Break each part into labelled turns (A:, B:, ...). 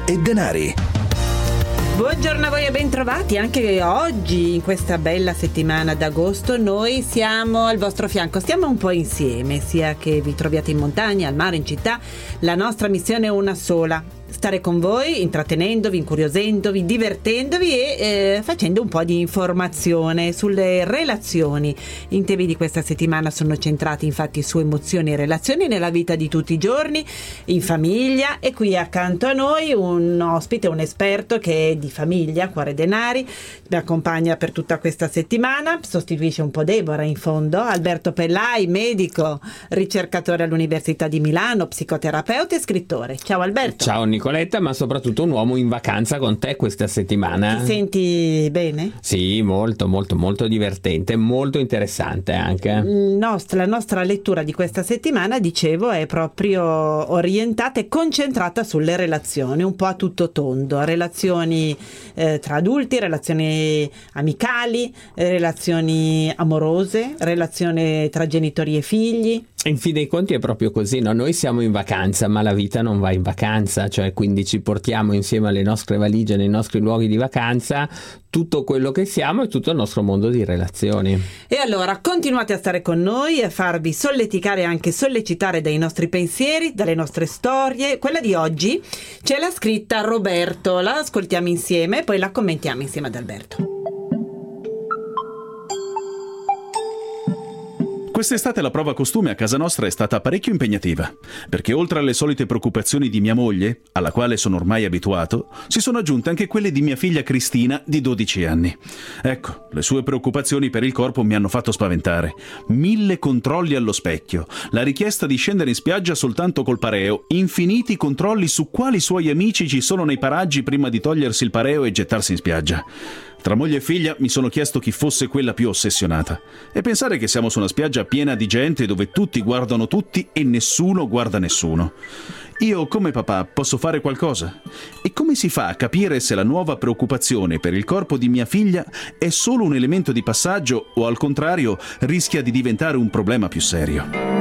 A: e denari.
B: Buongiorno a voi e bentrovati anche oggi in questa bella settimana d'agosto. Noi siamo al vostro fianco, stiamo un po' insieme, sia che vi troviate in montagna, al mare, in città. La nostra missione è una sola: stare con voi, intrattenendovi, incuriosendovi, divertendovi e facendo un po' di informazione sulle relazioni. I temi di questa settimana sono centrati infatti su emozioni e relazioni nella vita di tutti i giorni, in famiglia, e qui accanto a noi un ospite, un esperto che è di famiglia, Cuore Denari, mi accompagna per tutta questa settimana, sostituisce un po' Deborah in fondo, Alberto Pellai, medico, ricercatore all'Università di Milano, psicoterapeuta e scrittore. Ciao Alberto.
C: Ciao Nicoletta, ma soprattutto un uomo in vacanza con te questa settimana.
B: Ti senti bene?
C: Sì, molto divertente, molto interessante anche.
B: La nostra lettura di questa settimana, dicevo, è proprio orientata e concentrata sulle relazioni, un po' a tutto tondo, relazioni tra adulti, relazioni amicali, relazioni amorose, relazioni tra genitori e figli.
C: In fin dei conti è proprio così, no? Noi siamo in vacanza, ma la vita non va in vacanza, cioè quindi ci portiamo insieme alle nostre valigie, nei nostri luoghi di vacanza, tutto quello che siamo e tutto il nostro mondo di relazioni.
B: E allora continuate a stare con noi e a farvi solleticare e anche sollecitare dai nostri pensieri, dalle nostre storie. Quella di oggi ce l'ha scritta Roberto, la ascoltiamo insieme e poi la commentiamo insieme ad Alberto.
D: Quest'estate la prova costume a casa nostra è stata parecchio impegnativa, perché oltre alle solite preoccupazioni di mia moglie, alla quale sono ormai abituato, si sono aggiunte anche quelle di mia figlia Cristina, di 12 anni. Ecco, le sue preoccupazioni per il corpo mi hanno fatto spaventare. 1000 controlli allo specchio, la richiesta di scendere in spiaggia soltanto col pareo, infiniti controlli su quali suoi amici ci sono nei paraggi prima di togliersi il pareo e gettarsi in spiaggia. Tra moglie e figlia mi sono chiesto chi fosse quella più ossessionata. E pensare che siamo su una spiaggia piena di gente dove tutti guardano tutti e nessuno guarda nessuno. Io, come papà, posso fare qualcosa? E come si fa a capire se la nuova preoccupazione per il corpo di mia figlia è solo un elemento di passaggio o, al contrario, rischia di diventare un problema più serio?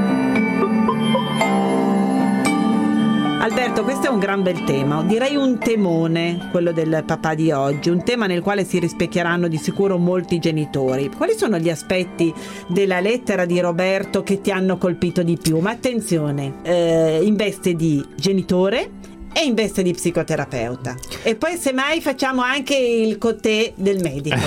B: Alberto, questo è un gran bel tema, direi un temone, quello del papà di oggi, un tema nel quale si rispecchieranno di sicuro molti genitori. Quali sono gli aspetti della lettera di Roberto che ti hanno colpito di più? Ma attenzione, in veste di genitore e in veste di psicoterapeuta. E poi semmai facciamo anche il cotè del medico.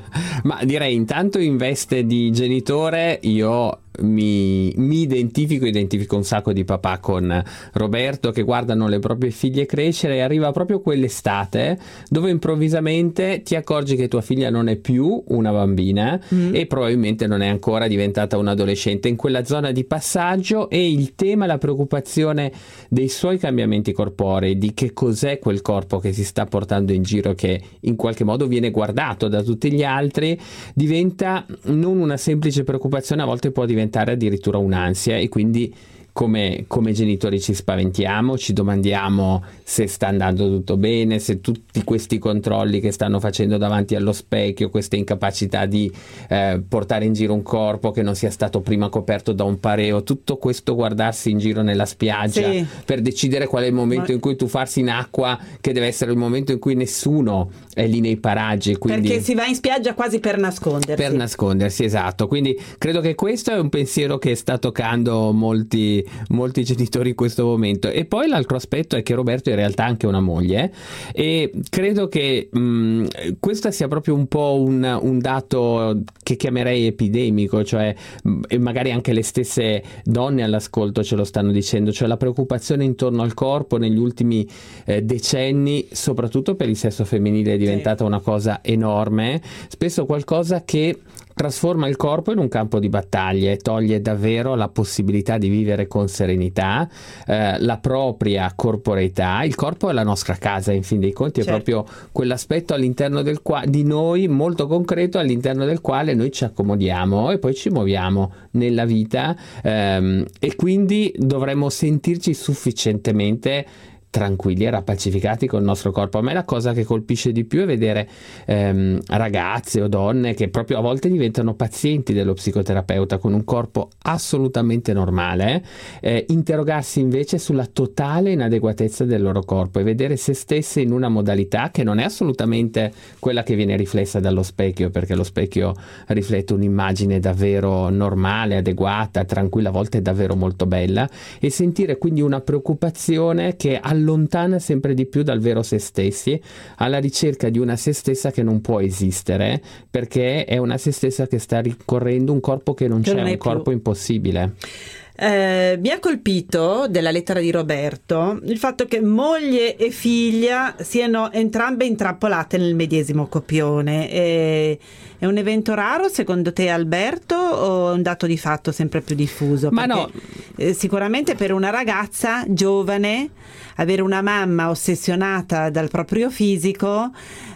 C: Ma direi intanto in veste di genitore io mi identifico un sacco di papà con Roberto che guardano le proprie figlie crescere, e arriva proprio quell'estate dove improvvisamente ti accorgi che tua figlia non è più una bambina e probabilmente non è ancora diventata un adolescente, in quella zona di passaggio, e il tema, la preoccupazione dei suoi cambiamenti corporei, di che cos'è quel corpo che si sta portando in giro, che in qualche modo viene guardato da tutti gli altri, diventa non una semplice preoccupazione, a volte può diventare addirittura un'ansia, e quindi come genitori ci spaventiamo, ci domandiamo se sta andando tutto bene, se tutti questi controlli che stanno facendo davanti allo specchio, questa incapacità di portare in giro un corpo che non sia stato prima coperto da un pareo, tutto questo guardarsi in giro nella spiaggia per decidere qual è il momento in cui tuffarsi in acqua, che deve essere il momento in cui nessuno è lì nei paraggi, quindi
B: perché si va in spiaggia quasi per nascondersi,
C: esatto. Quindi credo che questo è un pensiero che sta toccando molti genitori in questo momento. E poi l'altro aspetto è che Roberto in realtà ha anche una moglie, e credo che questo sia proprio un po' un dato che chiamerei epidemico, cioè e magari anche le stesse donne all'ascolto ce lo stanno dicendo, cioè la preoccupazione intorno al corpo negli ultimi decenni, soprattutto per il sesso femminile, è diventata una cosa enorme, spesso qualcosa che trasforma il corpo in un campo di battaglia e toglie davvero la possibilità di vivere con serenità la propria corporeità. Il corpo è la nostra casa, in fin dei conti, è proprio quell'aspetto all'interno del di noi molto concreto, all'interno del quale noi ci accomodiamo e poi ci muoviamo nella vita, e quindi dovremmo sentirci sufficientemente tranquilli e rappacificati col nostro corpo. A me la cosa che colpisce di più è vedere ragazze o donne che proprio a volte diventano pazienti dello psicoterapeuta con un corpo assolutamente normale, interrogarsi invece sulla totale inadeguatezza del loro corpo e vedere se stesse in una modalità che non è assolutamente quella che viene riflessa dallo specchio, perché lo specchio riflette un'immagine davvero normale, adeguata, tranquilla, a volte davvero molto bella, e sentire quindi una preoccupazione che allontana sempre di più dal vero se stessi, alla ricerca di una se stessa che non può esistere, perché è una se stessa che sta ricorrendo un corpo che non c'è, un corpo impossibile.
B: Mi ha colpito della lettera di Roberto il fatto che moglie e figlia siano entrambe intrappolate nel medesimo copione. È un evento raro secondo te, Alberto, o è un dato di fatto sempre più diffuso?
C: Ma
B: perché, sicuramente per una ragazza giovane avere una mamma ossessionata dal proprio fisico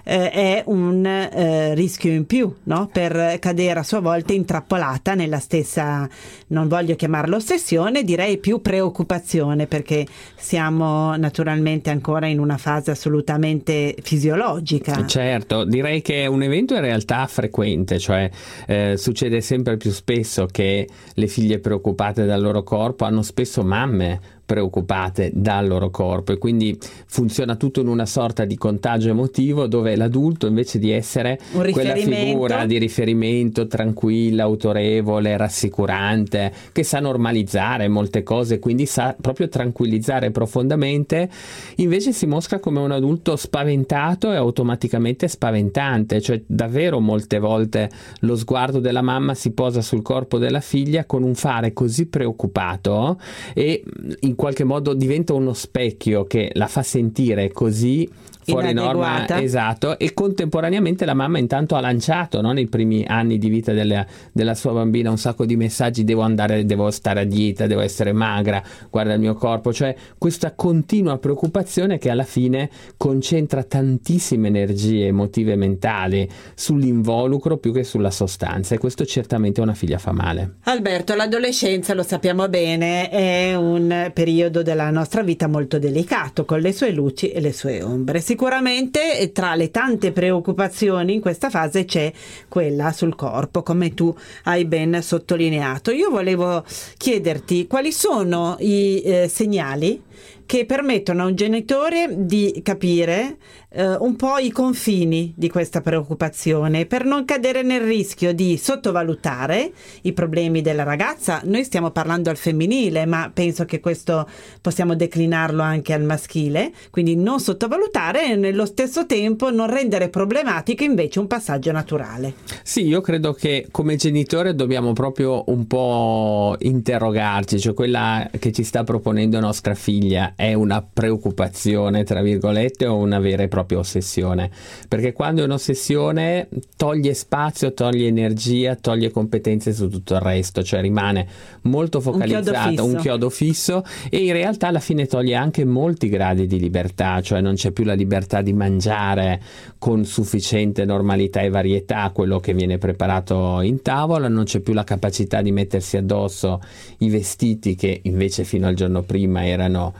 B: è un rischio in più, no? Per cadere a sua volta intrappolata nella stessa, non voglio chiamarlo ossessione, direi più preoccupazione, perché siamo naturalmente ancora in una fase assolutamente fisiologica.
C: Certo, direi che è un evento in realtà frequente, cioè succede sempre più spesso che le figlie preoccupate dal loro corpo hanno spesso mamme preoccupate dal loro corpo, e quindi funziona tutto in una sorta di contagio emotivo, dove l'adulto, invece di essere quella figura di riferimento tranquilla, autorevole, rassicurante, che sa normalizzare molte cose, quindi sa proprio tranquillizzare profondamente, invece si mostra come un adulto spaventato e automaticamente spaventante. Cioè davvero molte volte lo sguardo della mamma si posa sul corpo della figlia con un fare così preoccupato, e in qualche modo diventa uno specchio che la fa sentire così fuori norma, esatto, e contemporaneamente la mamma intanto ha lanciato, no, nei primi anni di vita della sua bambina un sacco di messaggi: devo stare a dieta, devo essere magra, guarda il mio corpo, cioè questa continua preoccupazione che alla fine concentra tantissime energie emotive e mentali sull'involucro più che sulla sostanza, e questo certamente a una figlia fa male.
B: Alberto, l'adolescenza, lo sappiamo bene, è un periodo della nostra vita molto delicato, con le sue luci e le sue ombre. Sicuramente tra le tante preoccupazioni in questa fase c'è quella sul corpo, come tu hai ben sottolineato. Io volevo chiederti quali sono i segnali che permettono a un genitore di capire un po' i confini di questa preoccupazione, per non cadere nel rischio di sottovalutare i problemi della ragazza. Noi stiamo parlando al femminile, ma penso che questo possiamo declinarlo anche al maschile, quindi non sottovalutare e nello stesso tempo non rendere problematico invece un passaggio naturale.
C: Sì, io credo che come genitore dobbiamo proprio un po' interrogarci, cioè quella che ci sta proponendo nostra figlia è una preoccupazione tra virgolette o una vera e propria ossessione, perché quando è un'ossessione toglie spazio, toglie energia, toglie competenze su tutto il resto, cioè rimane molto focalizzata, un chiodo fisso, e in realtà alla fine toglie anche molti gradi di libertà, cioè non c'è più la libertà di mangiare con sufficiente normalità e varietà quello che viene preparato in tavola, non c'è più la capacità di mettersi addosso i vestiti che invece fino al giorno prima erano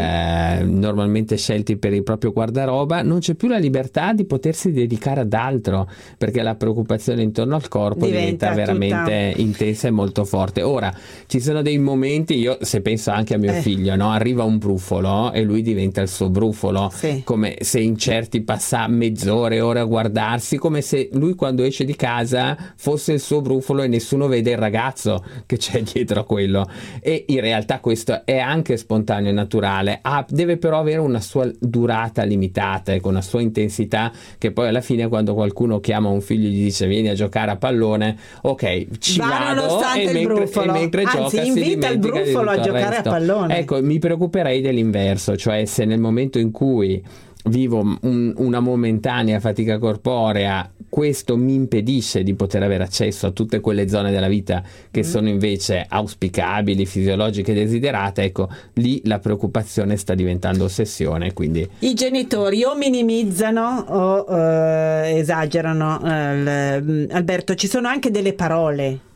C: normalmente scelti per il proprio guardaroba, non c'è più la libertà di potersi dedicare ad altro, perché la preoccupazione intorno al corpo diventa veramente intensa e molto forte. Ora ci sono dei momenti, io se penso anche a mio figlio, no? Arriva un brufolo e lui diventa il suo brufolo, come se in certi passa mezz'ora, ore a guardarsi, come se lui quando esce di casa fosse il suo brufolo e nessuno vede il ragazzo che c'è dietro a quello, e in realtà questo è anche spontaneo e naturale, deve però avere una sua durata limitata, con una sua intensità, che poi alla fine quando qualcuno chiama un figlio e gli dice vieni a giocare a pallone, ok, ci vado, e mentre gioca si
B: invita il brufolo a giocare a pallone.
C: Ecco, mi preoccuperei dell'inverso, cioè se nel momento in cui vivo una momentanea fatica corporea, questo mi impedisce di poter avere accesso a tutte quelle zone della vita che sono invece auspicabili, fisiologiche e desiderate, ecco, lì la preoccupazione sta diventando ossessione. Quindi
B: i genitori o minimizzano o esagerano. Alberto, ci sono anche delle parole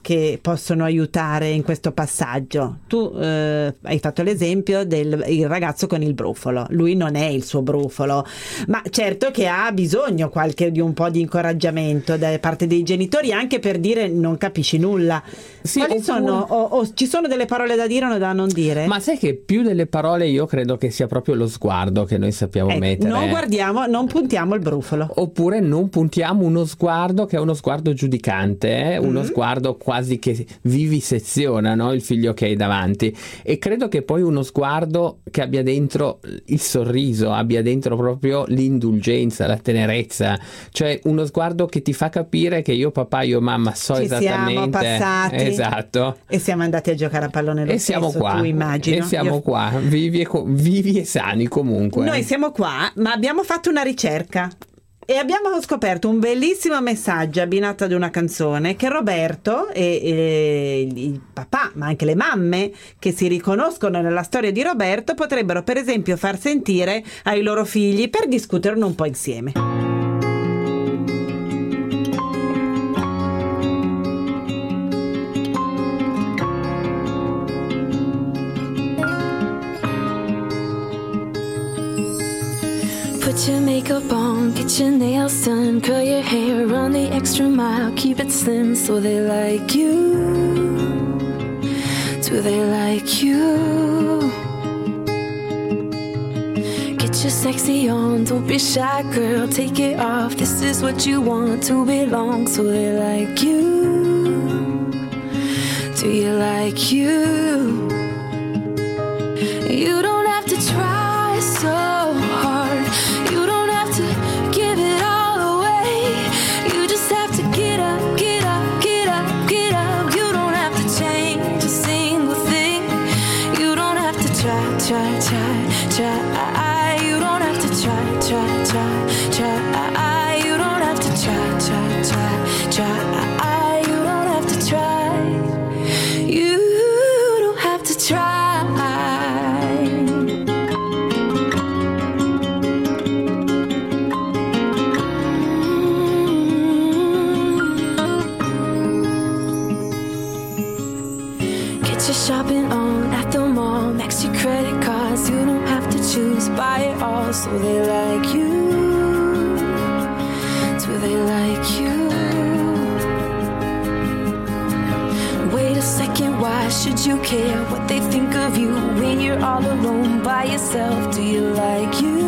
B: che possono aiutare in questo passaggio? Tu hai fatto l'esempio del il ragazzo con il brufolo, lui non è il suo brufolo, ma certo che ha bisogno di un po' di incoraggiamento da parte dei genitori, anche per dire non capisci nulla.
C: Sì,
B: Quali sono, o ci sono delle parole da dire o da non dire?
C: Ma sai che più delle parole io credo che sia proprio lo sguardo che noi sappiamo mettere.
B: Non puntiamo il brufolo.
C: Oppure non puntiamo uno sguardo che è uno sguardo giudicante, uno sguardo quasi che viviseziona, no? Il figlio che hai davanti. E credo che poi uno sguardo che abbia dentro il sorriso, abbia dentro proprio l'indulgenza, la tenerezza, cioè uno sguardo che ti fa capire che io papà, io mamma
B: Ci
C: esattamente.
B: Siamo passati.
C: Esatto.
B: E siamo andati a giocare a pallone lo
C: E
B: stesso,
C: siamo qua.
B: tu immagino.
C: E siamo qua, vivi e sani comunque.
B: Noi siamo qua, ma abbiamo fatto una ricerca e abbiamo scoperto un bellissimo messaggio abbinato ad una canzone che Roberto e il papà, ma anche le mamme che si riconoscono nella storia di Roberto potrebbero per esempio far sentire ai loro figli per discuterne un po' insieme.
A: Put your makeup on, get your nails done, curl your hair, run the extra mile, keep it slim so they like you. Do they like you? Get your sexy on, don't be shy girl, take it off, this is what you want to belong, so they like you. Do you like you? You don't have to try so hard, you don't have to give it all away, you just have to get up, get up, get up, get up. You don't have to change a single thing, you don't have to try. You don't have to try. You don't have to try. You don't have to try. You don't have to try. Shopping on at the mall, max your credit cards, you don't have to choose, buy it all, so they like you. Do they like you? Wait a second, why should you care what they think of you when you're all alone by yourself? Do you like you?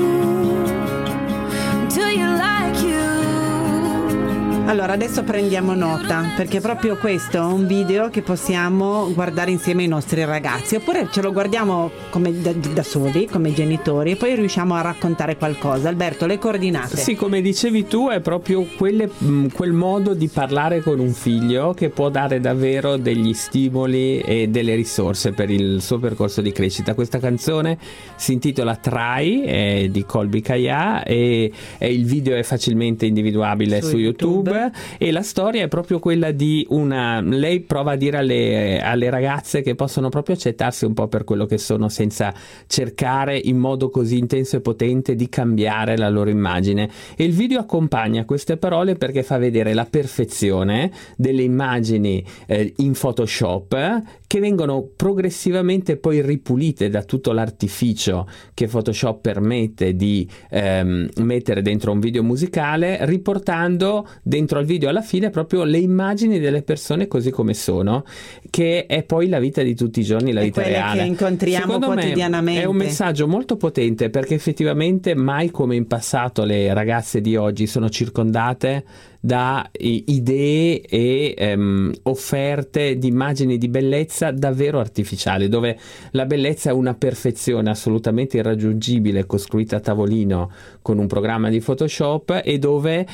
A: Do you like you?
B: Allora adesso prendiamo nota, perché proprio questo è un video che possiamo guardare insieme ai nostri ragazzi, oppure ce lo guardiamo come da soli, come genitori, e poi riusciamo a raccontare qualcosa. Alberto, le coordinate.
C: Sì, come dicevi tu, è proprio quel modo di parlare con un figlio che può dare davvero degli stimoli e delle risorse per il suo percorso di crescita. Questa canzone si intitola Try, è di Colby Kaya, e il video è facilmente individuabile su YouTube. E la storia è proprio quella di lei prova a dire alle ragazze che possono proprio accettarsi un po' per quello che sono, senza cercare in modo così intenso e potente di cambiare la loro immagine. E il video accompagna queste parole perché fa vedere la perfezione delle immagini in Photoshop, che vengono progressivamente poi ripulite da tutto l'artificio che Photoshop permette di mettere dentro un video musicale, riportando dentro al video alla fine proprio le immagini delle persone così come sono, che è poi la vita di tutti i giorni, la vita reale
B: che incontriamo
C: secondo
B: quotidianamente.
C: Me è un messaggio molto potente, perché effettivamente mai come in passato le ragazze di oggi sono circondate da idee e offerte di immagini di bellezza davvero artificiali, dove la bellezza è una perfezione assolutamente irraggiungibile costruita a tavolino con un programma di Photoshop, e dove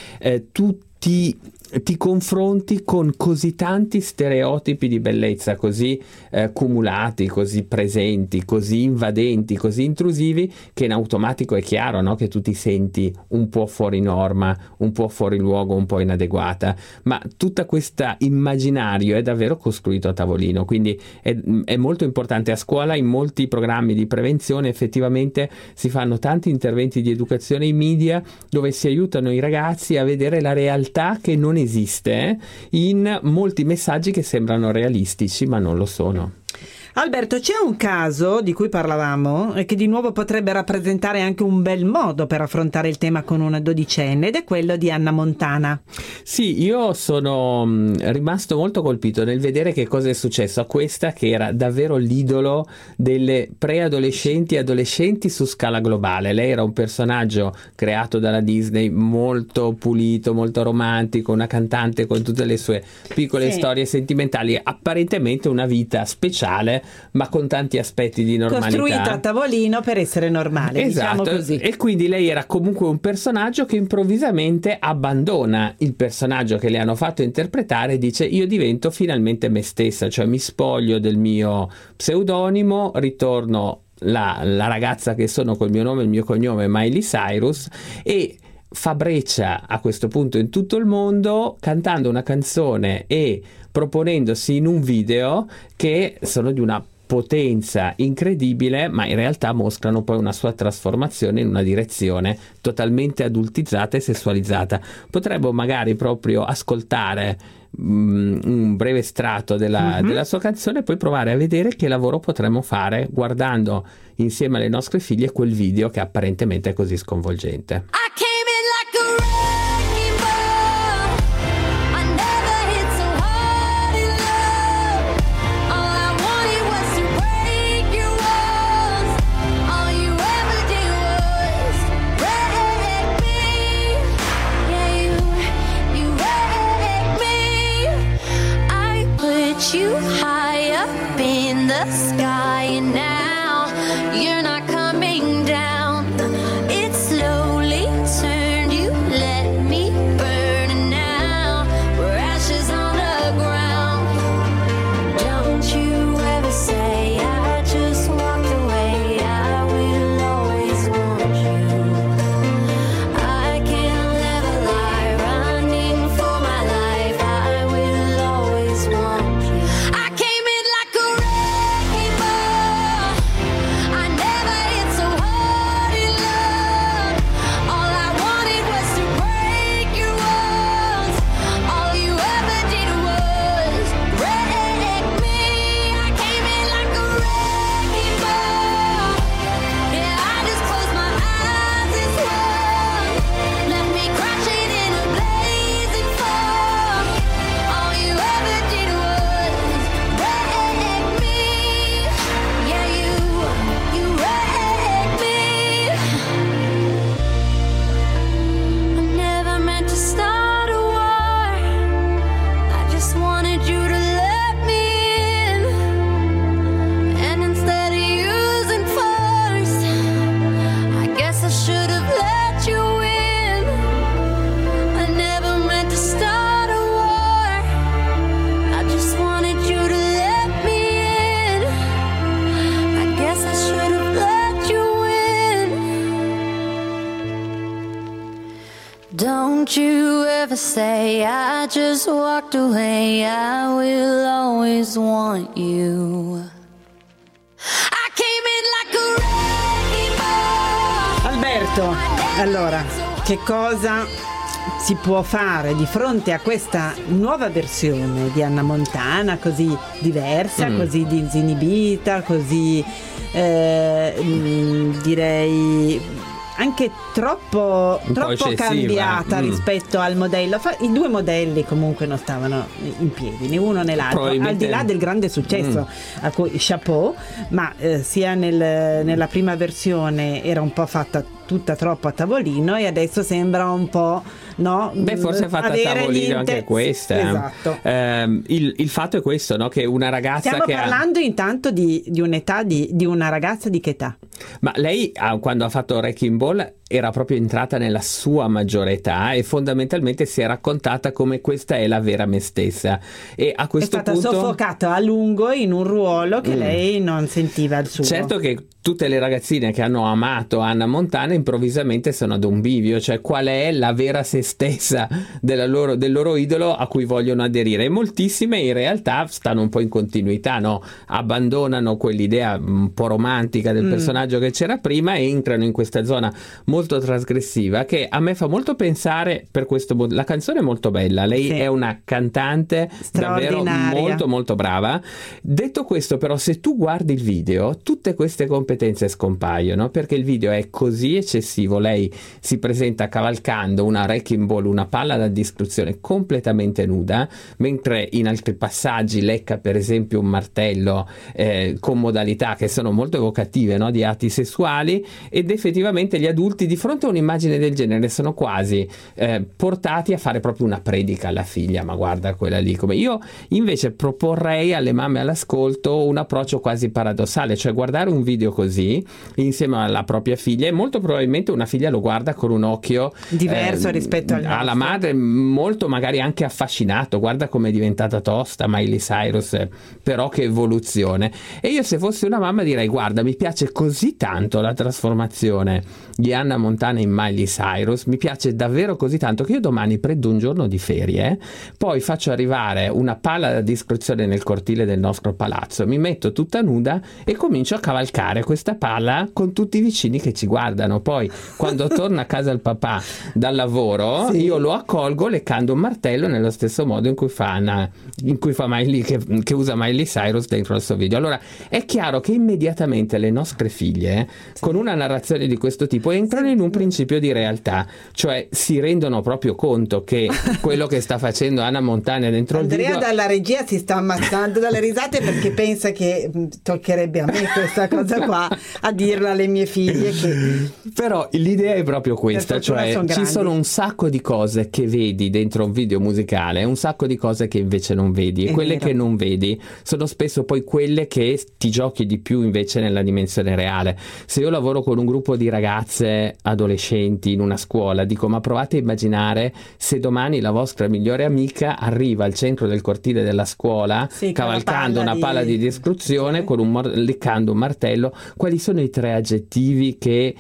C: ti confronti con così tanti stereotipi di bellezza così cumulati, così presenti, così invadenti, così intrusivi, che in automatico è chiaro, no? Che tu ti senti un po' fuori norma, un po' fuori luogo, un po' inadeguata, ma tutta questa immaginario è davvero costruito a tavolino, quindi è molto importante. A scuola, in molti programmi di prevenzione, effettivamente si fanno tanti interventi di educazione in media dove si aiutano i ragazzi a vedere la realtà che non esiste in molti messaggi che sembrano realistici ma non lo sono.
B: Alberto, c'è un caso di cui parlavamo e che di nuovo potrebbe rappresentare anche un bel modo per affrontare il tema con una dodicenne, ed è quello di Hannah Montana.
C: Sì, io sono rimasto molto colpito nel vedere che cosa è successo a questa, che era davvero l'idolo delle preadolescenti e adolescenti su scala globale. Lei era un personaggio creato dalla Disney, molto pulito, molto romantico, una cantante con tutte le sue piccole storie sentimentali, apparentemente una vita speciale ma con tanti aspetti di normalità,
B: costruita a tavolino per essere normale,
C: esatto,
B: diciamo così.
C: E quindi lei era comunque un personaggio che improvvisamente abbandona il personaggio che le hanno fatto interpretare e dice: io divento finalmente me stessa, cioè mi spoglio del mio pseudonimo, ritorno la ragazza che sono col mio nome e il mio cognome, Miley Cyrus, e fa breccia a questo punto in tutto il mondo cantando una canzone e proponendosi in un video che sono di una potenza incredibile, ma in realtà mostrano poi una sua trasformazione in una direzione totalmente adultizzata e sessualizzata. Potremmo magari proprio ascoltare un breve estratto della sua canzone e poi provare a vedere che lavoro potremmo fare guardando insieme alle nostre figlie quel video che apparentemente è così sconvolgente.
A: I came in like a wrecking ball. I never hit so hard in love. All I wanted was to break your walls. All you ever did was wreck me. Yeah, you wrecked me. I put you high up in the sky, and now you're not coming down. It slowly turned, you let me burn, and now we're ashes on the ground. Don't you ever say I just walked away. I will always want you. I can't live a lie, running for my life. I will always want you. I came in like a wrecking ball. I never hit so hard in love. All I wanted was to break your walls. All you ever did was wreck me. I came in like a wrecking ball. Yeah, I just closed my eyes and swung. Left me crashing in a blazing fall. All you ever did was wreck me. Yeah, you wrecked me. I never meant to start a war. I just wanted you to let me in. And instead of using force, I guess I should have let you in. I never meant to start a war. I just wanted you to let me in. I guess I should have let you in. Don't you ever say I just walked away. I will always want you. I came in like a wrecking ball.
B: Alberto, allora, che cosa si può fare di fronte a questa nuova versione di Hannah Montana, così diversa, così disinibita, così direi anche troppo
C: eccessiva.
B: cambiata rispetto al modello. I due modelli comunque non stavano in piedi, né uno né l'altro, al di là del grande successo a cui chapeau, ma sia nella prima versione era un po' fatta tutta troppo a tavolino, e adesso sembra un po', no?
C: Beh, forse è fatta a tavolino anche questa.
B: Esatto.
C: Il fatto è questo, no? Che una ragazza
B: stiamo
C: che
B: parlando intanto di un'età di una ragazza di che età?
C: Ma lei quando ha fatto Wrecking Ball era proprio entrata nella sua maggiore età e fondamentalmente si è raccontata come questa è la vera me stessa, e a questo
B: è stata
C: punto
B: soffocata a lungo in un ruolo che lei non sentiva il suo.
C: Certo che tutte le ragazzine che hanno amato Hannah Montana improvvisamente sono ad un bivio, cioè qual è la vera se stessa del loro idolo a cui vogliono aderire, e moltissime in realtà stanno un po' in continuità, no? Abbandonano quell'idea un po' romantica del personaggio che c'era prima e entrano in questa zona molto molto trasgressiva che a me fa molto pensare per questo. La canzone è molto bella, lei
B: Sì.
C: è una cantante davvero
B: Straordinaria.
C: molto molto brava. Detto questo, però, se tu guardi il video, tutte queste competenze scompaiono, perché il video è così eccessivo. Lei si presenta cavalcando una wrecking ball, una palla da distruzione completamente nuda, mentre in altri passaggi lecca per esempio un martello con modalità che sono molto evocative, no? Di atti sessuali, ed effettivamente gli adulti di fronte a un'immagine del genere sono quasi portati a fare proprio una predica alla figlia: ma guarda quella lì. Come io invece proporrei alle mamme all'ascolto un approccio quasi paradossale, cioè guardare un video così insieme alla propria figlia, e molto probabilmente una figlia lo guarda con un occhio
B: Diverso rispetto al
C: alla
B: nostro.
C: madre, molto magari anche affascinato: guarda come è diventata tosta Miley Cyrus, però che evoluzione. E io, se fossi una mamma, direi: guarda, mi piace così tanto la trasformazione di Hannah Montana in Miley Cyrus, mi piace davvero così tanto che io domani prendo un giorno di ferie, poi faccio arrivare una palla da distruzione nel cortile del nostro palazzo, mi metto tutta nuda e comincio a cavalcare questa palla con tutti i vicini che ci guardano. Poi quando torna a casa il papà dal lavoro,
B: Sì.
C: io lo accolgo leccando un martello nello stesso modo in cui fa Miley, che usa Miley Cyrus dentro il suo video. Allora è chiaro che immediatamente le nostre figlie, con una narrazione di questo tipo, entrano in un principio di realtà, cioè si rendono proprio conto che quello che sta facendo Hannah Montana dentro il
B: Andrea
C: video.
B: dalla regia si sta ammazzando dalle risate perché pensa che toccherebbe a me questa cosa qua, a dirla alle mie figlie che
C: Però l'idea è proprio questa,
B: Per fortuna
C: cioè
B: son
C: ci
B: grandi.
C: sono un sacco di cose che vedi dentro un video musicale e un sacco di cose che invece non vedi, e
B: È
C: quelle
B: vero.
C: che non vedi sono spesso poi quelle che ti giochi di più invece nella dimensione reale. Se io lavoro con un gruppo di ragazze adolescenti in una scuola, dico: ma provate a immaginare se domani la vostra migliore amica arriva al centro del cortile della scuola,
B: Sì, con
C: cavalcando
B: la
C: una palla di distruzione,
B: Sì.
C: con leccando un martello. Quali sono i 3 aggettivi che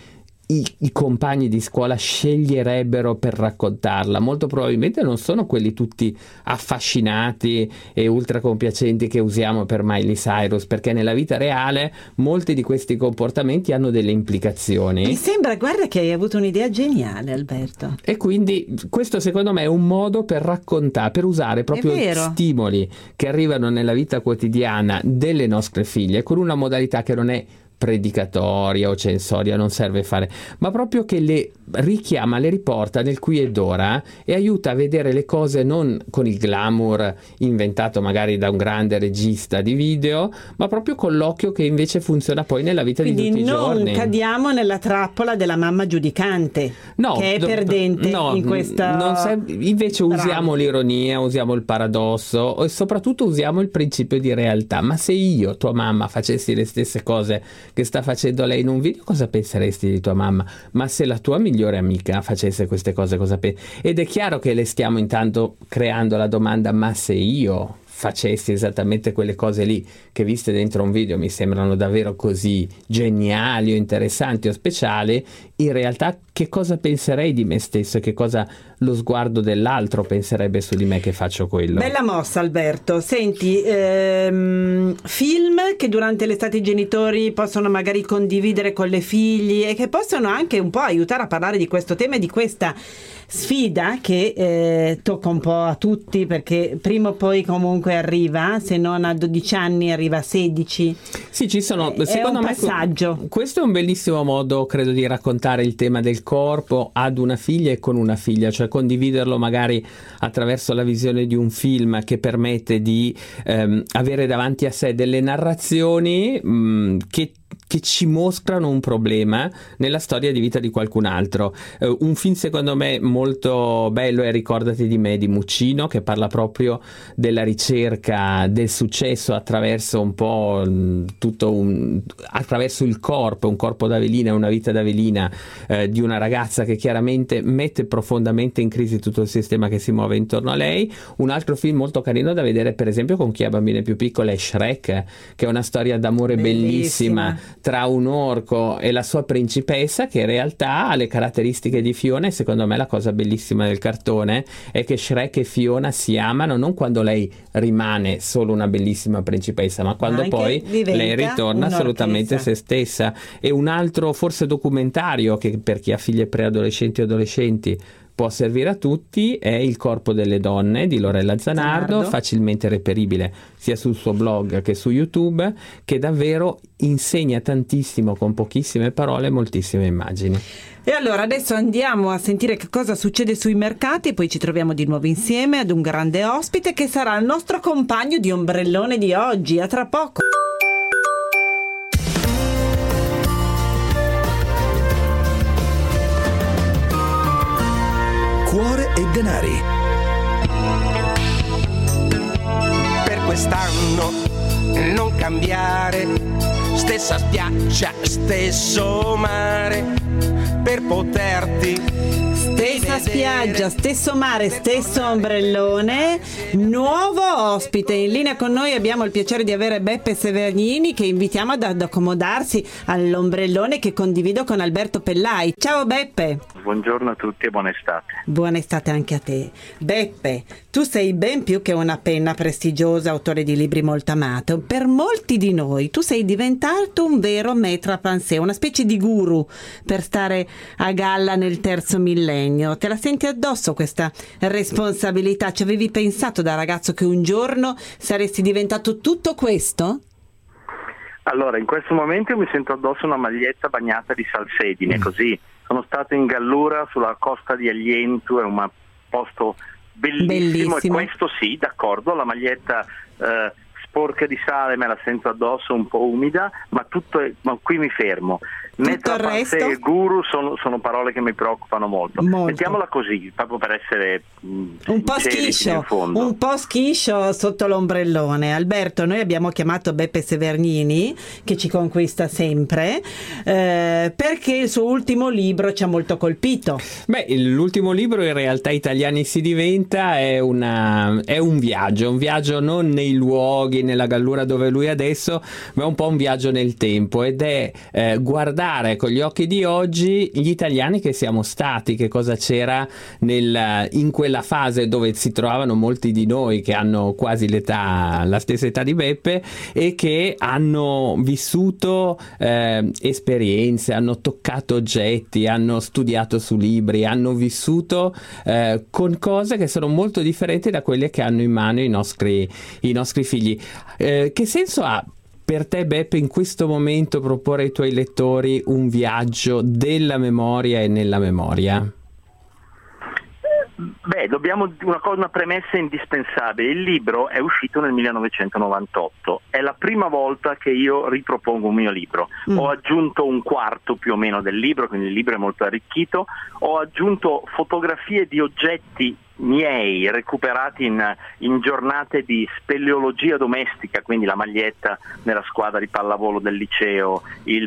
C: i compagni di scuola sceglierebbero per raccontarla? Molto probabilmente non sono quelli tutti affascinati e ultra compiacenti che usiamo per Miley Cyrus, perché nella vita reale molti di questi comportamenti hanno delle implicazioni.
B: mi sembra, guarda che hai avuto un'idea geniale, Alberto.
C: E quindi questo secondo me è un modo per raccontare, per usare proprio
B: vero.
C: stimoli che arrivano nella vita quotidiana delle nostre figlie con una modalità che non è predicatoria o censoria, non serve fare, ma proprio che le richiama, le riporta nel qui ed ora e aiuta a vedere le cose non con il glamour inventato magari da un grande regista di video, ma proprio con l'occhio che invece funziona poi nella vita di
B: Quindi
C: tutti i
B: non
C: giorni.
B: cadiamo nella trappola della mamma giudicante,
C: No,
B: che è perdente
C: no,
B: in questa
C: invece
B: Bravo.
C: usiamo l'ironia, usiamo il paradosso e soprattutto usiamo il principio di realtà. Ma se io, tua mamma, facessi le stesse cose che sta facendo lei in un video, cosa penseresti di tua mamma? Ma se la tua migliore amica facesse queste cose, cosa pensi? Ed è chiaro che le stiamo intanto creando la domanda: ma se io facessi esattamente quelle cose lì che viste dentro un video mi sembrano davvero così geniali o interessanti o speciali, in realtà che cosa penserei di me stesso e che cosa lo sguardo dell'altro penserebbe su di me che faccio quello?
B: Bella mossa, Alberto. Senti, film che durante l'estate i genitori possono magari condividere con le figlie e che possono anche un po' aiutare a parlare di questo tema e di questa sfida che tocca un po' a tutti, perché prima o poi comunque arriva, se non a 12 anni arriva a 16.
C: Sì, ci sono,
B: È
C: secondo
B: un
C: me
B: passaggio.
C: questo è un bellissimo modo, credo, di raccontare il tema del corpo ad una figlia e con una figlia, cioè condividerlo magari attraverso la visione di un film che permette di avere davanti a sé delle narrazioni che ci mostrano un problema nella storia di vita di qualcun altro. Un film secondo me molto bello è Ricordati di me di Muccino, che parla proprio della ricerca del successo attraverso un po' attraverso il corpo, un corpo da velina, una vita da velina di una ragazza che chiaramente mette profondamente in crisi tutto il sistema che si muove intorno a lei. Un altro film molto carino da vedere per esempio con chi ha bambine più piccole è Shrek, che è una storia d'amore bellissima tra un orco e la sua principessa, che in realtà ha le caratteristiche di Fiona. E secondo me la cosa bellissima del cartone è che Shrek e Fiona si amano non quando lei rimane solo una bellissima principessa, ma quando poi lei ritorna assolutamente se stessa. E un altro forse documentario che per chi ha figlie preadolescenti o adolescenti può servire a tutti è Il corpo delle donne di Lorella Zanardo, facilmente reperibile sia sul suo blog che su YouTube, che davvero insegna tantissimo con pochissime parole e moltissime immagini.
B: E allora adesso andiamo a sentire che cosa succede sui mercati e poi ci troviamo di nuovo insieme ad un grande ospite che sarà il nostro compagno di ombrellone di oggi. A tra poco.
E: Cuore e denari.
F: Per quest'anno non cambiare, stessa spiaggia, stesso mare, per poterti
B: stessa spiaggia, stesso mare, stesso ombrellone. Nuovo ospite in linea con noi, abbiamo il piacere di avere Beppe Severnini, che invitiamo ad accomodarsi all'ombrellone che condivido con Alberto Pellai. Ciao Beppe.
G: Buongiorno a tutti e buona estate.
B: Buona estate anche a te. Beppe, tu sei ben più che una penna prestigiosa, autore di libri molto amato. Per molti di noi tu sei diventato un vero maître à penser, una specie di guru per stare a galla nel terzo millennio. Te la senti addosso questa responsabilità? Ci avevi pensato da ragazzo che un giorno saresti diventato tutto questo?
G: Allora, in questo momento mi sento addosso una maglietta bagnata di salsedine, così. Sono stato in Gallura sulla costa di Aglientu, è un posto bellissimo. E questo sì, d'accordo, la maglietta sporca di sale me la sento addosso, un po' umida, ma qui mi fermo. Maître à penser e guru sono parole che mi preoccupano molto. Mettiamola così, proprio per essere
B: un po' schiscio sotto l'ombrellone. Alberto, noi abbiamo chiamato Beppe Severnini, che ci conquista sempre, perché il suo ultimo libro ci ha molto colpito.
C: Beh, l'ultimo libro in realtà Italiani si diventa è un viaggio non nei luoghi, nella Gallura dove lui è adesso, ma è un po' un viaggio nel tempo, ed è guardare con gli occhi di oggi gli italiani che siamo stati, che cosa c'era in quella fase dove si trovavano molti di noi che hanno quasi la stessa età di Beppe e che hanno vissuto esperienze, hanno toccato oggetti, hanno studiato su libri, hanno vissuto con cose che sono molto differenti da quelle che hanno in mano i nostri figli. Che senso ha per te, Beppe, in questo momento proporre ai tuoi lettori un viaggio della memoria e nella memoria?
G: Beh, una premessa indispensabile. Il libro è uscito nel 1998, è la prima volta che io ripropongo un mio libro. Ho aggiunto un quarto più o meno del libro, quindi il libro è molto arricchito. Ho aggiunto fotografie di oggetti miei recuperati in giornate di speleologia domestica, quindi la maglietta nella squadra di pallavolo del liceo,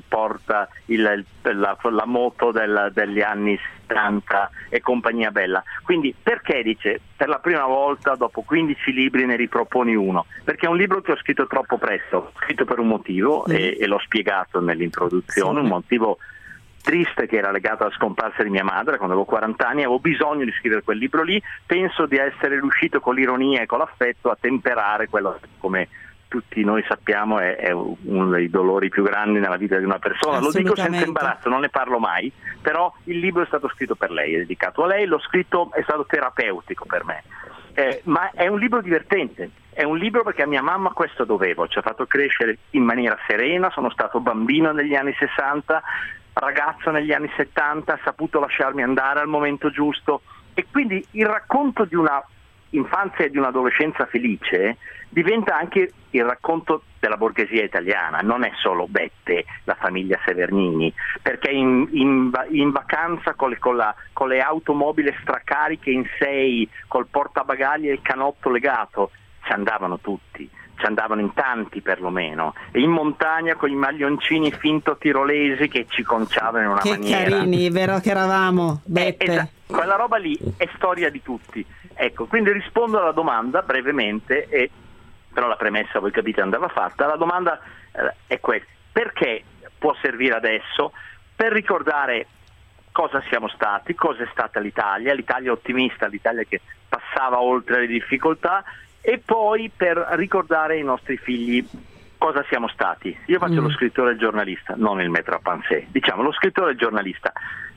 G: la moto degli anni 70 e compagnia bella. Quindi perché dice per la prima volta dopo 15 libri ne riproponi uno? Perché è un libro che ho scritto troppo presto, ho scritto per un motivo e l'ho spiegato nell'introduzione, un motivo triste che era legato alla scomparsa di mia madre quando avevo 40 anni, avevo bisogno di scrivere quel libro lì. Penso di essere riuscito con l'ironia e con l'affetto a temperare quello che, come tutti noi sappiamo, è uno dei dolori più grandi nella vita di una persona. Lo dico senza imbarazzo, non ne parlo mai, però il libro è stato scritto per lei, è dedicato a lei, l'ho scritto, è stato terapeutico per me. Ma è un libro divertente, è un libro perché a mia mamma questo dovevo, ci ha fatto crescere in maniera serena, sono stato bambino negli anni 60, ragazzo negli anni 70, ha saputo lasciarmi andare al momento giusto, e quindi il racconto di una infanzia e di un'adolescenza felice diventa anche il racconto della borghesia italiana, non è solo Beppe, la famiglia Severnini, perché in vacanza con le automobili stracariche in 6, col portabagagli e il canotto legato, ci andavano tutti. Ci andavano in tanti perlomeno, e in montagna con i maglioncini finto tirolesi che ci conciavano in una maniera.
B: Che carini, vero che eravamo, Beppe.
G: Quella roba lì è storia di tutti. Ecco, quindi rispondo alla domanda brevemente, però la premessa voi capite andava fatta. La domanda è questa: perché può servire adesso per ricordare cosa siamo stati, cosa è stata l'Italia ottimista, l'Italia che passava oltre le difficoltà, e poi per ricordare ai nostri figli cosa siamo stati. Io faccio lo scrittore e il giornalista, non il maître à penser, diciamo lo scrittore e il giornalista.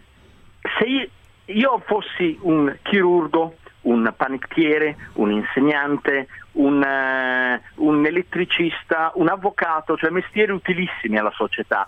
G: Se io fossi un chirurgo, un panettiere, un insegnante, un elettricista, un avvocato, cioè mestieri utilissimi alla società,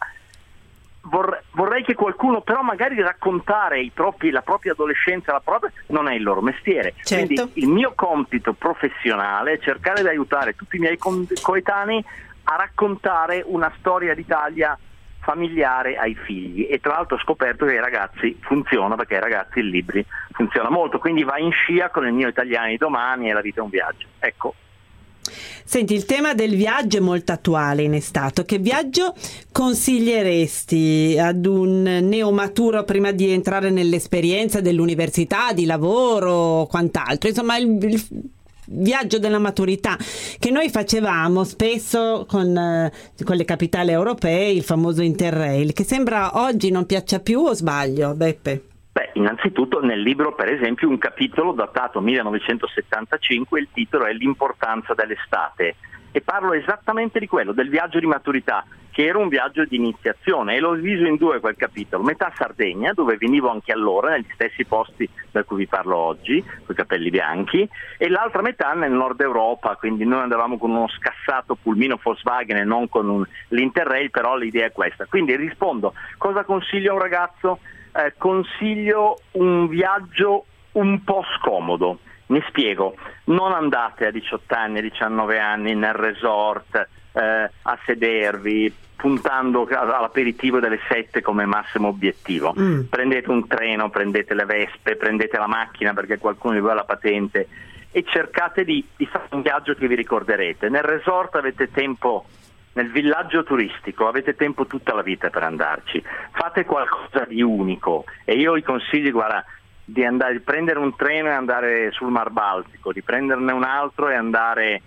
G: vorrei che qualcuno però magari raccontare la propria adolescenza, non è il loro mestiere.
B: Certo.
G: Quindi il mio compito professionale è cercare di aiutare tutti i miei coetanei a raccontare una storia d'Italia familiare ai figli, e tra l'altro ho scoperto che ai ragazzi funziona, perché ai ragazzi il libri funziona molto, quindi va in scia con il mio Italiano di domani e La vita è un viaggio. Ecco.
B: Senti, il tema del viaggio è molto attuale in estate. Che viaggio consiglieresti ad un neomaturo prima di entrare nell'esperienza dell'università, di lavoro o quant'altro? Insomma, il viaggio della maturità che noi facevamo spesso con le capitali europee, il famoso Interrail, che sembra oggi non piaccia più, o sbaglio, Beppe?
G: Beh, innanzitutto nel libro, per esempio, un capitolo datato 1975, il titolo è L'importanza dell'estate, e parlo esattamente di quello, del viaggio di maturità, che era un viaggio di iniziazione, e l'ho diviso in due quel capitolo: metà Sardegna, dove venivo anche allora, negli stessi posti da cui vi parlo oggi, con i capelli bianchi, e l'altra metà nel nord Europa, quindi noi andavamo con uno scassato pulmino Volkswagen e non con l'Interrail, però l'idea è questa. Quindi rispondo, cosa consiglio a un ragazzo? Consiglio un viaggio un po' scomodo. Mi spiego: non andate a 18 anni, a 19 anni nel resort a sedervi puntando all'aperitivo delle 7 come massimo obiettivo. Prendete un treno, prendete le Vespe, prendete la macchina perché qualcuno di voi ha la patente, e cercate di fare un viaggio che vi ricorderete. Nel resort avete tempo, nel villaggio turistico avete tempo tutta la vita per andarci. Fate qualcosa di unico, e io vi consiglio, guarda, di prendere un treno e andare sul Mar Baltico, di prenderne un altro e andare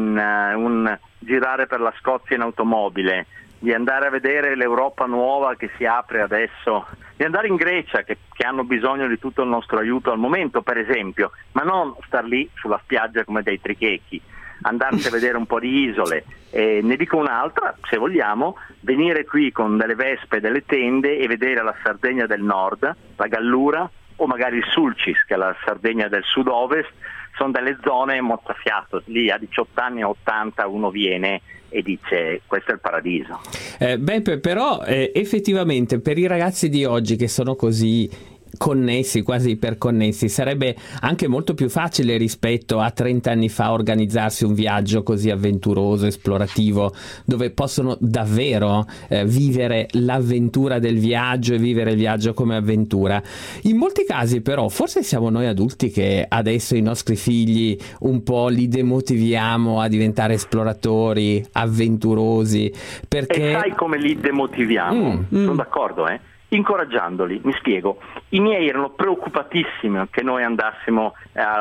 G: girare per la Scozia in automobile, di andare a vedere l'Europa nuova che si apre adesso, di andare in Grecia, che hanno bisogno di tutto il nostro aiuto al momento, per esempio, ma non star lì sulla spiaggia come dei trichechi, andarsi a vedere un po' di isole. E ne dico un'altra, se vogliamo, venire qui con delle vespe e delle tende e vedere la Sardegna del nord, la Gallura, o magari il Sulcis, che è la Sardegna del sud-ovest. Sono delle zone mozzafiato, lì a 18 anni o 80 uno viene e dice questo è il paradiso.
C: Beppe, però effettivamente per i ragazzi di oggi che sono così connessi, quasi iperconnessi, sarebbe anche molto più facile rispetto a 30 anni fa organizzarsi un viaggio così avventuroso, esplorativo, dove possono davvero vivere l'avventura del viaggio e vivere il viaggio come avventura. In molti casi però forse siamo noi adulti che adesso i nostri figli un po' li demotiviamo a diventare esploratori, avventurosi, perché...
G: E sai come li demotiviamo? Sono d'accordo, incoraggiandoli. Mi spiego: i miei erano preoccupatissimi che noi andassimo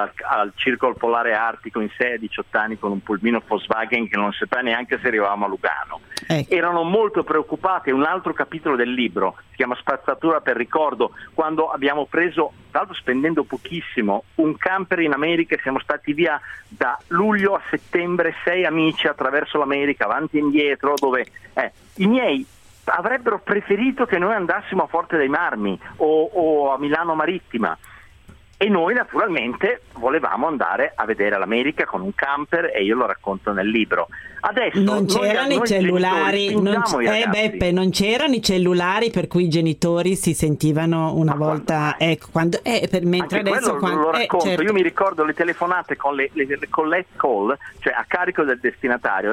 G: al Circolo Polare Artico in 6-18 anni con un pulmino Volkswagen che non sapeva neanche se arrivavamo a Lugano. Erano molto preoccupati. Un altro capitolo del libro si chiama Spazzatura per ricordo, quando abbiamo preso, tra l'altro spendendo pochissimo, un camper in America e siamo stati via da luglio a settembre, 6 amici attraverso l'America, avanti e indietro, dove i miei avrebbero preferito che noi andassimo a Forte dei Marmi o a Milano Marittima, e noi naturalmente volevamo andare a vedere l'America con un camper, e io lo racconto nel libro. Adesso
B: non c'erano i cellulari, Beppe, non c'erano i cellulari per cui i genitori si sentivano una volta, quando mentre
G: anche
B: adesso
G: lo racconto,
B: certo.
G: Io mi ricordo le telefonate con le collect call, cioè a carico del destinatario.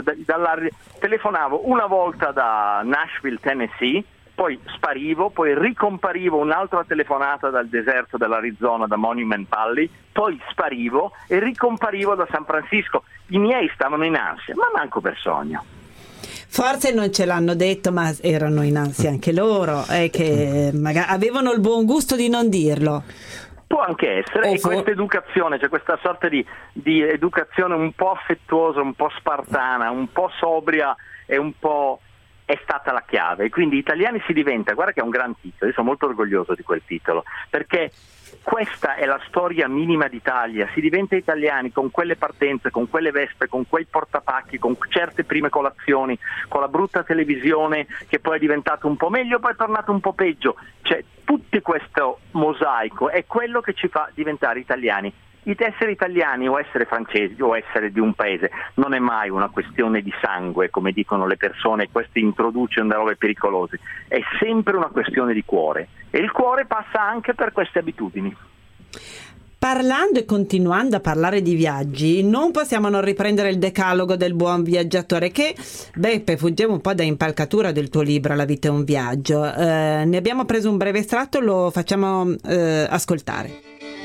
G: Telefonavo una volta da Nashville, Tennessee, poi sparivo, poi ricomparivo, un'altra telefonata dal deserto dell'Arizona, da Monument Valley, poi sparivo e ricomparivo da San Francisco. I miei stavano in ansia, ma manco per sogno.
B: Forse non ce l'hanno detto, ma erano in ansia anche loro, che magari avevano il buon gusto di non dirlo.
G: Può anche essere, e questa educazione, cioè questa sorta di educazione un po' affettuosa, un po' spartana, un po' sobria e un po' è stata la chiave. Quindi Italiani si diventa, guarda che è un gran titolo, io sono molto orgoglioso di quel titolo, perché questa è la storia minima d'Italia. Si diventa italiani con quelle partenze, con quelle vespe, con quei portapacchi, con certe prime colazioni, con la brutta televisione che poi è diventato un po' meglio, poi è tornato un po' peggio. Cioè, tutto questo mosaico è quello che ci fa diventare italiani. Essere italiani o essere francesi o essere di un paese non è mai una questione di sangue, come dicono le persone, questo introduce una robe pericolose, è sempre una questione di cuore, e il cuore passa anche per queste abitudini.
B: Parlando e continuando a parlare di viaggi, non possiamo non riprendere il decalogo del buon viaggiatore, che, Beppe, fuggiamo un po' da impalcatura del tuo libro La vita è un viaggio. Ne abbiamo preso un breve estratto, lo facciamo ascoltare.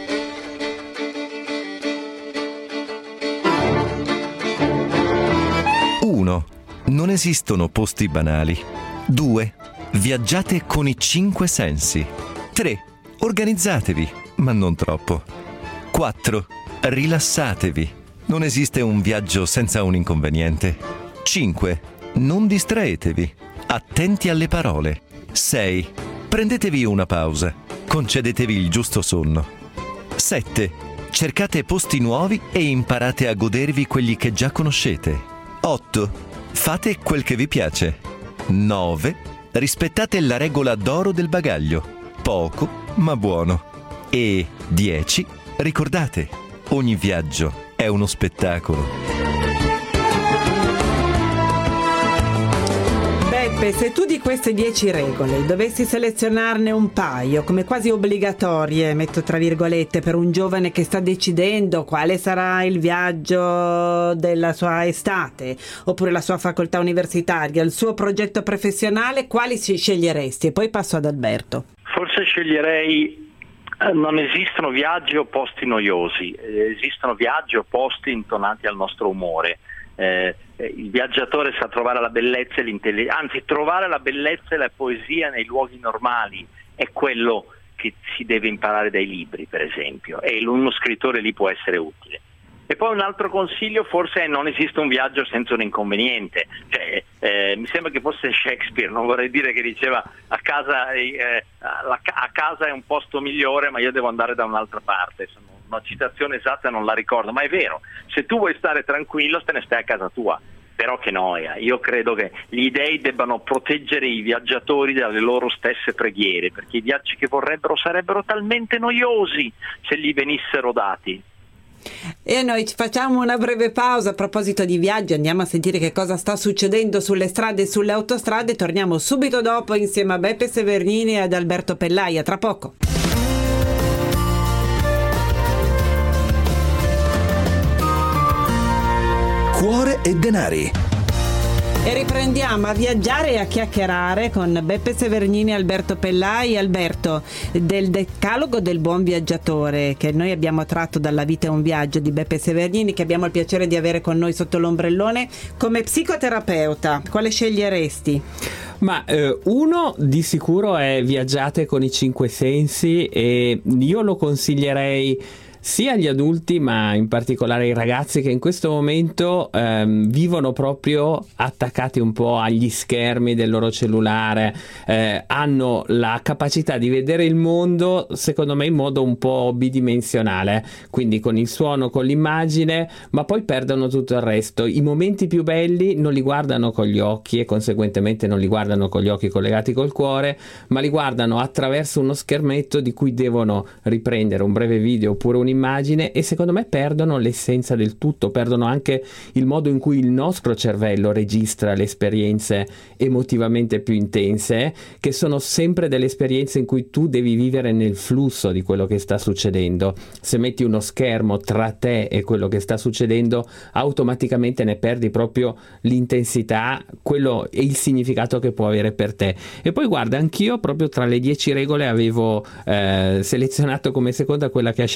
E: 1. Non esistono posti banali. 2. Viaggiate con i 5 sensi. 3. Organizzatevi, ma non troppo. 4. Rilassatevi. Non esiste un viaggio senza un inconveniente. 5. Non distraetevi. Attenti alle parole. 6. Prendetevi una pausa. Concedetevi il giusto sonno. 7. Cercate posti nuovi e imparate a godervi quelli che già conoscete. 8. Fate quel che vi piace. 9. Rispettate la regola d'oro del bagaglio. Poco, ma buono. E 10. Ricordate, ogni viaggio è uno spettacolo.
B: Beppe, se tu di queste 10 regole dovessi selezionarne un paio come quasi obbligatorie, metto tra virgolette, per un giovane che sta decidendo quale sarà il viaggio della sua estate, oppure la sua facoltà universitaria, il suo progetto professionale, quali sceglieresti? E poi passo ad Alberto.
G: Forse sceglierei non esistono viaggi o posti noiosi, esistono viaggi o posti intonati al nostro umore. Il viaggiatore sa trovare la bellezza e l'intelligenza, anzi trovare la bellezza e la poesia nei luoghi normali è quello che si deve imparare dai libri, per esempio, e uno scrittore lì può essere utile. E poi un altro consiglio forse è: non esiste un viaggio senza un inconveniente. Mi sembra che fosse Shakespeare, non vorrei dire, che diceva a casa è un posto migliore, ma io devo andare da un'altra parte. Una citazione esatta non la ricordo, ma è vero. Se tu vuoi stare tranquillo, te ne stai a casa tua. Però che noia. Io credo che gli dei debbano proteggere i viaggiatori dalle loro stesse preghiere, perché i viaggi che vorrebbero sarebbero talmente noiosi se gli venissero dati.
B: E noi ci facciamo una breve pausa. A proposito di viaggi, andiamo a sentire che cosa sta succedendo sulle strade e sulle autostrade. Torniamo subito dopo insieme a Beppe Severnini e ad Alberto Pellaia. Tra poco.
H: Cuore e denari.
B: E riprendiamo a viaggiare e a chiacchierare con Beppe Severnini e Alberto Pellai. Alberto, del decalogo del buon viaggiatore, che noi abbiamo tratto dalla vita è un viaggio di Beppe Severnini, che abbiamo il piacere di avere con noi sotto l'ombrellone come psicoterapeuta, quale sceglieresti?
C: Ma uno di sicuro è viaggiate con i 5 sensi, e io lo consiglierei sia agli adulti, ma in particolare ai ragazzi che in questo momento vivono proprio attaccati un po' agli schermi del loro cellulare, hanno la capacità di vedere il mondo, secondo me, in modo un po' bidimensionale, quindi con il suono, con l'immagine, ma poi perdono tutto il resto. I momenti più belli non li guardano con gli occhi e conseguentemente non li guardano con gli occhi collegati col cuore, ma li guardano attraverso uno schermetto di cui devono riprendere un breve video oppure un'immagine, e secondo me perdono l'essenza del tutto, perdono anche il modo in cui il nostro cervello registra le esperienze emotivamente più intense, che sono sempre delle esperienze in cui tu devi vivere nel flusso di quello che sta succedendo. Se metti uno schermo tra te e quello che sta succedendo, automaticamente ne perdi proprio l'intensità, quello e il significato che può avere per te. E poi guarda, anch'io proprio tra le 10 regole avevo selezionato come seconda quella che ha scelto anche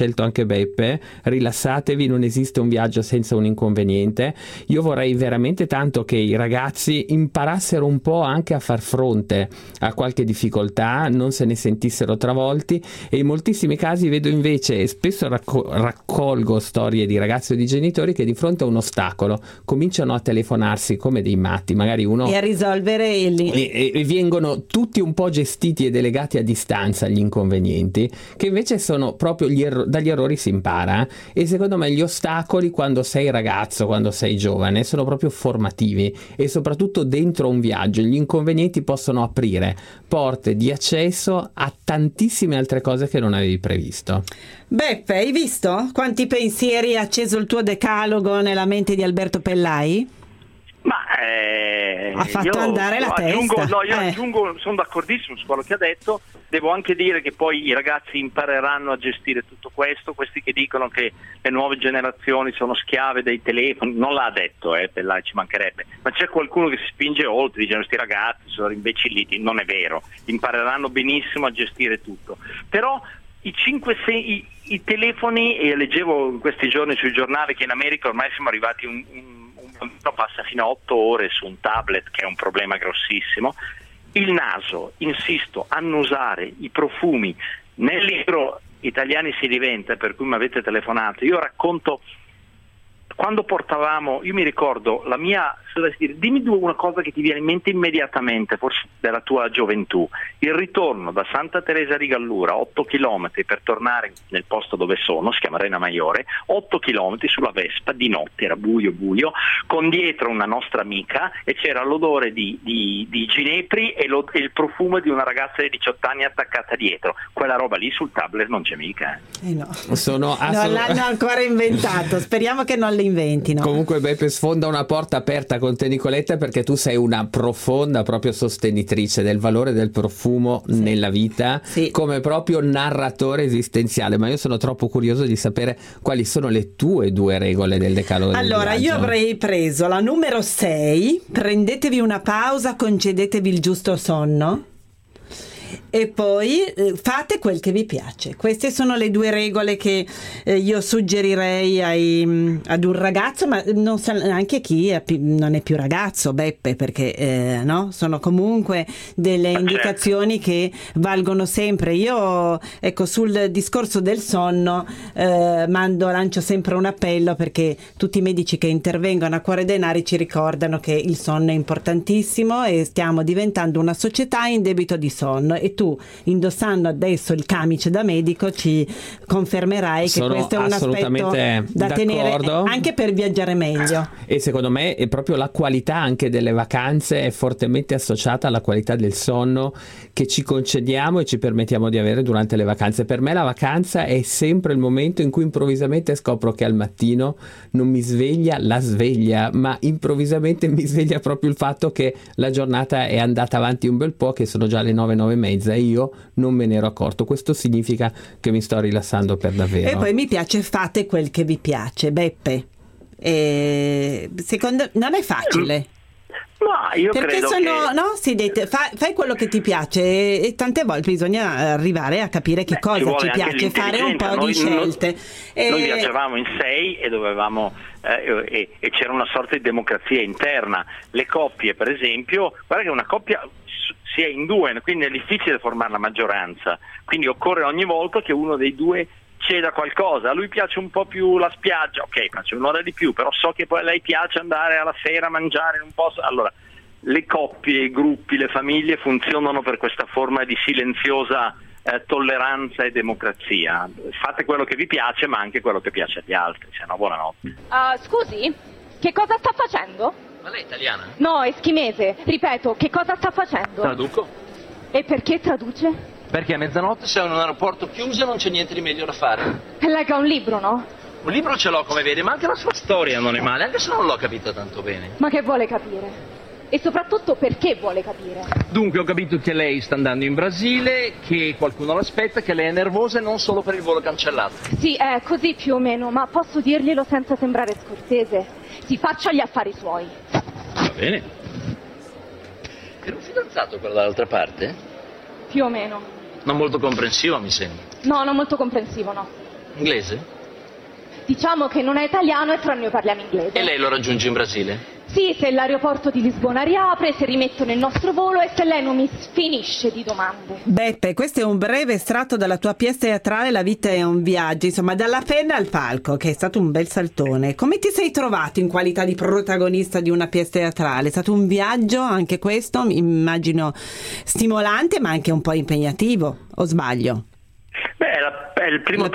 C: dice Beppe, rilassatevi, non esiste un viaggio senza un inconveniente. Io vorrei veramente tanto che i ragazzi imparassero un po' anche a far fronte a qualche difficoltà, non se ne sentissero travolti, e in moltissimi casi vedo invece, e spesso raccolgo storie di ragazzi o di genitori che di fronte a un ostacolo cominciano a telefonarsi come dei matti, magari uno,
B: e a risolvere
C: e vengono tutti un po' gestiti e delegati a distanza gli inconvenienti, che invece sono proprio dagli errori si impara, e secondo me gli ostacoli quando sei ragazzo, quando sei giovane, sono proprio formativi, e soprattutto dentro un viaggio gli inconvenienti possono aprire porte di accesso a tantissime altre cose che non avevi previsto.
B: Beppe, hai visto quanti pensieri ha acceso il tuo decalogo nella mente di Alberto Pellai?
G: Ma
B: ha fatto andare la testa.
G: Aggiungo, sono d'accordissimo su quello che ha detto. Devo anche dire che poi i ragazzi impareranno a gestire tutto questo. Questi che dicono che le nuove generazioni sono schiave dei telefoni, non l'ha detto, Pellai, ci mancherebbe, ma c'è qualcuno che si spinge oltre, dice questi ragazzi sono imbecilliti. Non è vero, impareranno benissimo a gestire tutto. Però i telefoni, e leggevo in questi giorni sui giornali che in America ormai siamo arrivati un bambino passa fino a 8 ore su un tablet, che è un problema grossissimo. Il naso, insisto, annusare, i profumi. Nel libro Italiani si diventa, per cui mi avete telefonato, io racconto quando portavamo, io mi ricordo la mia, dimmi una cosa che ti viene in mente immediatamente, forse della tua gioventù. Il ritorno da Santa Teresa di Gallura, 8 chilometri per tornare nel posto dove sono, si chiama Rena Maiore, 8 chilometri sulla Vespa, di notte, era buio, con dietro una nostra amica, e c'era l'odore di ginepri e il profumo di una ragazza di 18 anni attaccata dietro. Quella roba lì sul tablet non c'è mica.
B: No. Non l'hanno ancora inventato, speriamo che non le inventino.
C: Comunque Beppe sfonda una porta aperta con te, Nicoletta, perché tu sei una profonda proprio sostenitrice del valore del profumo nella vita, come proprio narratore esistenziale. Ma io sono troppo curioso di sapere quali sono le tue 2 regole del decalogo del
B: Allora,
C: viaggio.
B: io avrei preso la numero 6, prendetevi una pausa, concedetevi il giusto sonno. E poi fate quel che vi piace. Queste sono le 2 regole che io suggerirei ad un ragazzo, ma non anche chi non è più ragazzo, Beppe, perché no? Sono comunque delle indicazioni che valgono sempre. Io, ecco, sul discorso del sonno lancio sempre un appello, perché tutti i medici che intervengono a Cuore Denari ci ricordano che il sonno è importantissimo e stiamo diventando una società in debito di sonno, e tu, indossando adesso il camice da medico, ci confermerai che questo è un aspetto da tenere anche per viaggiare meglio.
C: E secondo me è proprio la qualità anche delle vacanze è fortemente associata alla qualità del sonno che ci concediamo e ci permettiamo di avere durante le vacanze. Per me la vacanza è sempre il momento in cui improvvisamente scopro che al mattino non mi sveglia la sveglia, ma improvvisamente mi sveglia proprio il fatto che la giornata è andata avanti un bel po', che sono già le 9:30 e io non me ne ero accorto. Questo significa che mi sto rilassando per davvero.
B: E poi mi piace, fate quel che vi piace, Beppe. Secondo non è facile.
G: No, io
B: perché
G: credo
B: fai quello che ti piace, e tante volte bisogna arrivare a capire che cosa ci piace, fare un po' di scelte.
G: Noi viaggiavamo in 6 e dovevamo e c'era una sorta di democrazia interna. Le coppie, per esempio, guarda che una coppia si è in 2, quindi è difficile formare la maggioranza, quindi occorre ogni volta che uno dei 2 ceda qualcosa. A lui piace un po' più la spiaggia, ok, faccio un'ora di più, però so che poi a lei piace andare alla sera a mangiare in un posto. Allora, le coppie, i gruppi, le famiglie funzionano per questa forma di silenziosa tolleranza e democrazia. Fate quello che vi piace, ma anche quello che piace agli altri, se no buonanotte.
I: Scusi, che cosa sta facendo?
J: Ma lei è italiana?
I: No, eschimese. Ripeto, che cosa sta facendo?
J: Traduco.
I: E perché traduce?
J: Perché a mezzanotte sei in un aeroporto chiuso e non c'è niente di meglio da fare.
I: Legga un libro, no?
J: Un libro ce l'ho, come vede, ma anche la sua storia non è male, anche se non l'ho capita tanto bene.
I: Ma che vuole capire? E soprattutto perché vuole capire?
J: Dunque ho capito che lei sta andando in Brasile, che qualcuno l'aspetta, che lei è nervosa e non solo per il volo cancellato.
I: Sì, è così più o meno, ma posso dirglielo senza sembrare scortese. Si faccia gli affari suoi.
J: Va bene. Era un fidanzato quello dall'altra parte?
I: Più o meno.
J: Non molto comprensivo, mi sembra.
I: No, non molto comprensivo, no.
J: Inglese?
I: Diciamo che non è italiano e tra noi parliamo inglese.
J: E lei lo raggiunge in Brasile?
I: Sì, se l'aeroporto di Lisbona riapre, se rimettono il nostro volo e se lei non mi finisce di domande.
B: Beppe, questo è un breve estratto dalla tua pièce teatrale La vita è un viaggio, insomma, dalla penna al palco, che è stato un bel saltone. Come ti sei trovato in qualità di protagonista di una pièce teatrale? È stato un viaggio, anche questo, immagino stimolante, ma anche un po' impegnativo, o sbaglio?
G: È il primo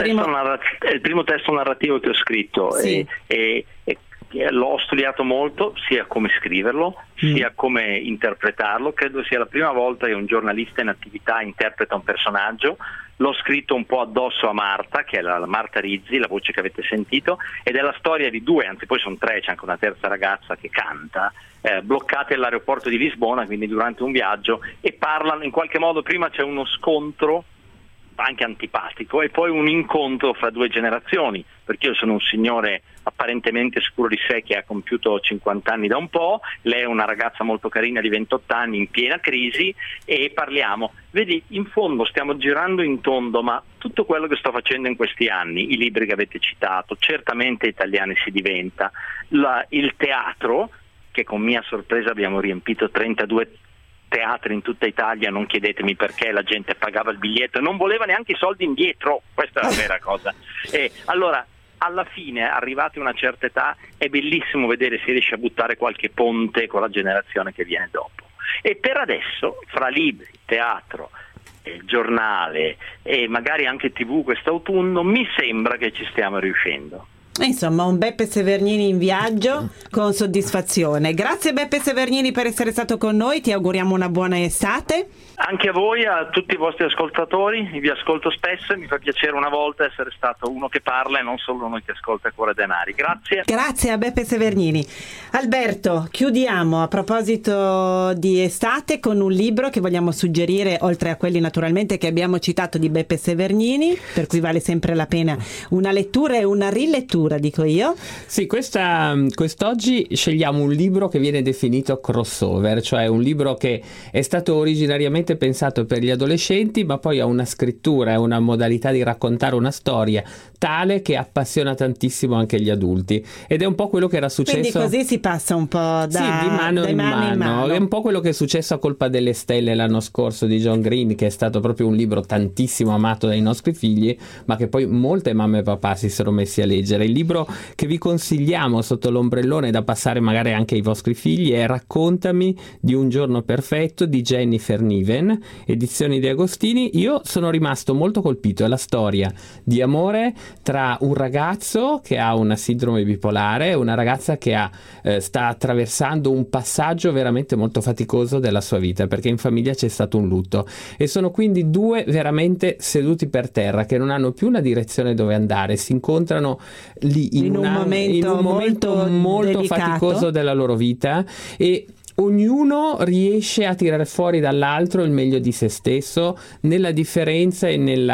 G: testo narrativo che ho scritto,
B: sì.
G: e l'ho studiato molto, sia come scriverlo, sia come interpretarlo. Credo sia la prima volta che un giornalista in attività interpreta un personaggio. L'ho scritto un po' addosso a Marta, che è la Marta Rizzi, la voce che avete sentito, ed è la storia di due, anzi poi sono tre, c'è anche una terza ragazza che canta, bloccate all'aeroporto di Lisbona, quindi durante un viaggio, e parlano in qualche modo. Prima c'è uno scontro anche antipatico e poi un incontro fra due generazioni, perché io sono un signore apparentemente sicuro di sé che ha compiuto 50 anni da un po', lei è una ragazza molto carina di 28 anni in piena crisi, e parliamo. Vedi, in fondo stiamo girando in tondo, ma tutto quello che sto facendo in questi anni, i libri che avete citato, certamente italiani si diventa, il teatro, che con mia sorpresa abbiamo riempito 32 teatri in tutta Italia, non chiedetemi perché, la gente pagava il biglietto e non voleva neanche i soldi indietro, questa è la vera cosa. E allora, alla fine, arrivati a una certa età, è bellissimo vedere se riesce a buttare qualche ponte con la generazione che viene dopo. E per adesso, fra libri, teatro, giornale e magari anche TV quest'autunno, mi sembra che ci stiamo riuscendo.
B: Insomma, un Beppe Severnini in viaggio con soddisfazione. Grazie Beppe Severnini per essere stato con noi, ti auguriamo una buona estate.
G: Anche a voi, a tutti i vostri ascoltatori, vi ascolto spesso e mi fa piacere una volta essere stato uno che parla e non solo uno che ascolta Cuore Denari. Grazie.
B: Grazie a Beppe Severnini. Alberto, chiudiamo a proposito di estate con un libro che vogliamo suggerire, oltre a quelli naturalmente che abbiamo citato di Beppe Severnini, per cui vale sempre la pena una lettura e una rilettura, dico io.
C: Sì, quest'oggi scegliamo un libro che viene definito crossover, cioè un libro che è stato originariamente pensato per gli adolescenti, ma poi ha una scrittura e una modalità di raccontare una storia tale che appassiona tantissimo anche gli adulti, ed è un po' quello che era successo.
B: Quindi così si passa un po'
C: di mano in mano. È un po' quello che è successo a Colpa delle stelle l'anno scorso di John Green, che è stato proprio un libro tantissimo amato dai nostri figli, ma che poi molte mamme e papà si sono messi a leggere. Il libro che vi consigliamo sotto l'ombrellone da passare magari anche ai vostri figli è Raccontami di un giorno perfetto di Jennifer Niven, edizioni De Agostini. Io sono rimasto molto colpito, è la storia di amore tra un ragazzo che ha una sindrome bipolare e una ragazza che sta attraversando un passaggio veramente molto faticoso della sua vita, perché in famiglia c'è stato un lutto, e sono quindi due veramente seduti per terra che non hanno più una direzione dove andare, si incontrano lì in un momento molto faticoso della loro vita, e ognuno riesce a tirare fuori dall'altro il meglio di se stesso, nella differenza e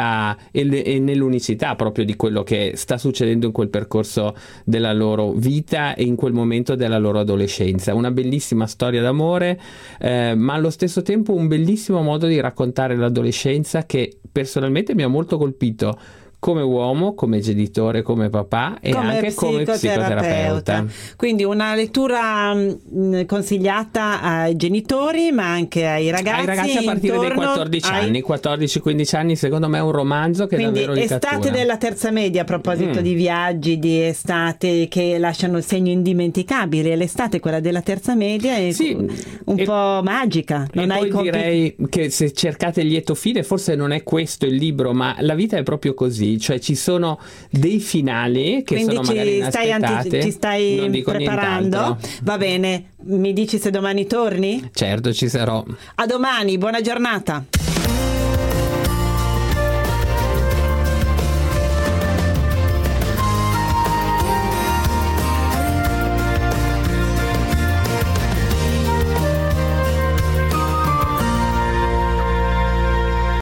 C: nell'unicità proprio di quello che sta succedendo in quel percorso della loro vita e in quel momento della loro adolescenza. Una bellissima storia d'amore, ma allo stesso tempo un bellissimo modo di raccontare l'adolescenza, che personalmente mi ha molto colpito come uomo, come genitore, come papà e anche come psicoterapeuta.
B: Quindi una lettura consigliata ai genitori, ma anche ai ragazzi.
C: Ai ragazzi a partire dai 14 anni, 14-15 anni, secondo me è un romanzo che davvero li cattura.
B: Estate della terza media, a proposito di viaggi, di estate che lasciano il segno indimenticabile. L'estate, quella della terza media, è un po' magica. Non hai
C: poi direi che se cercate il lieto fine, forse non è questo il libro, ma la vita è proprio così. Cioè ci sono dei finali che
B: quindi
C: sono magari inaspettati.
B: Ci stai preparando?
C: Nient'altro.
B: Va bene, mi dici se domani torni?
C: Certo, ci sarò.
B: A domani, buona giornata.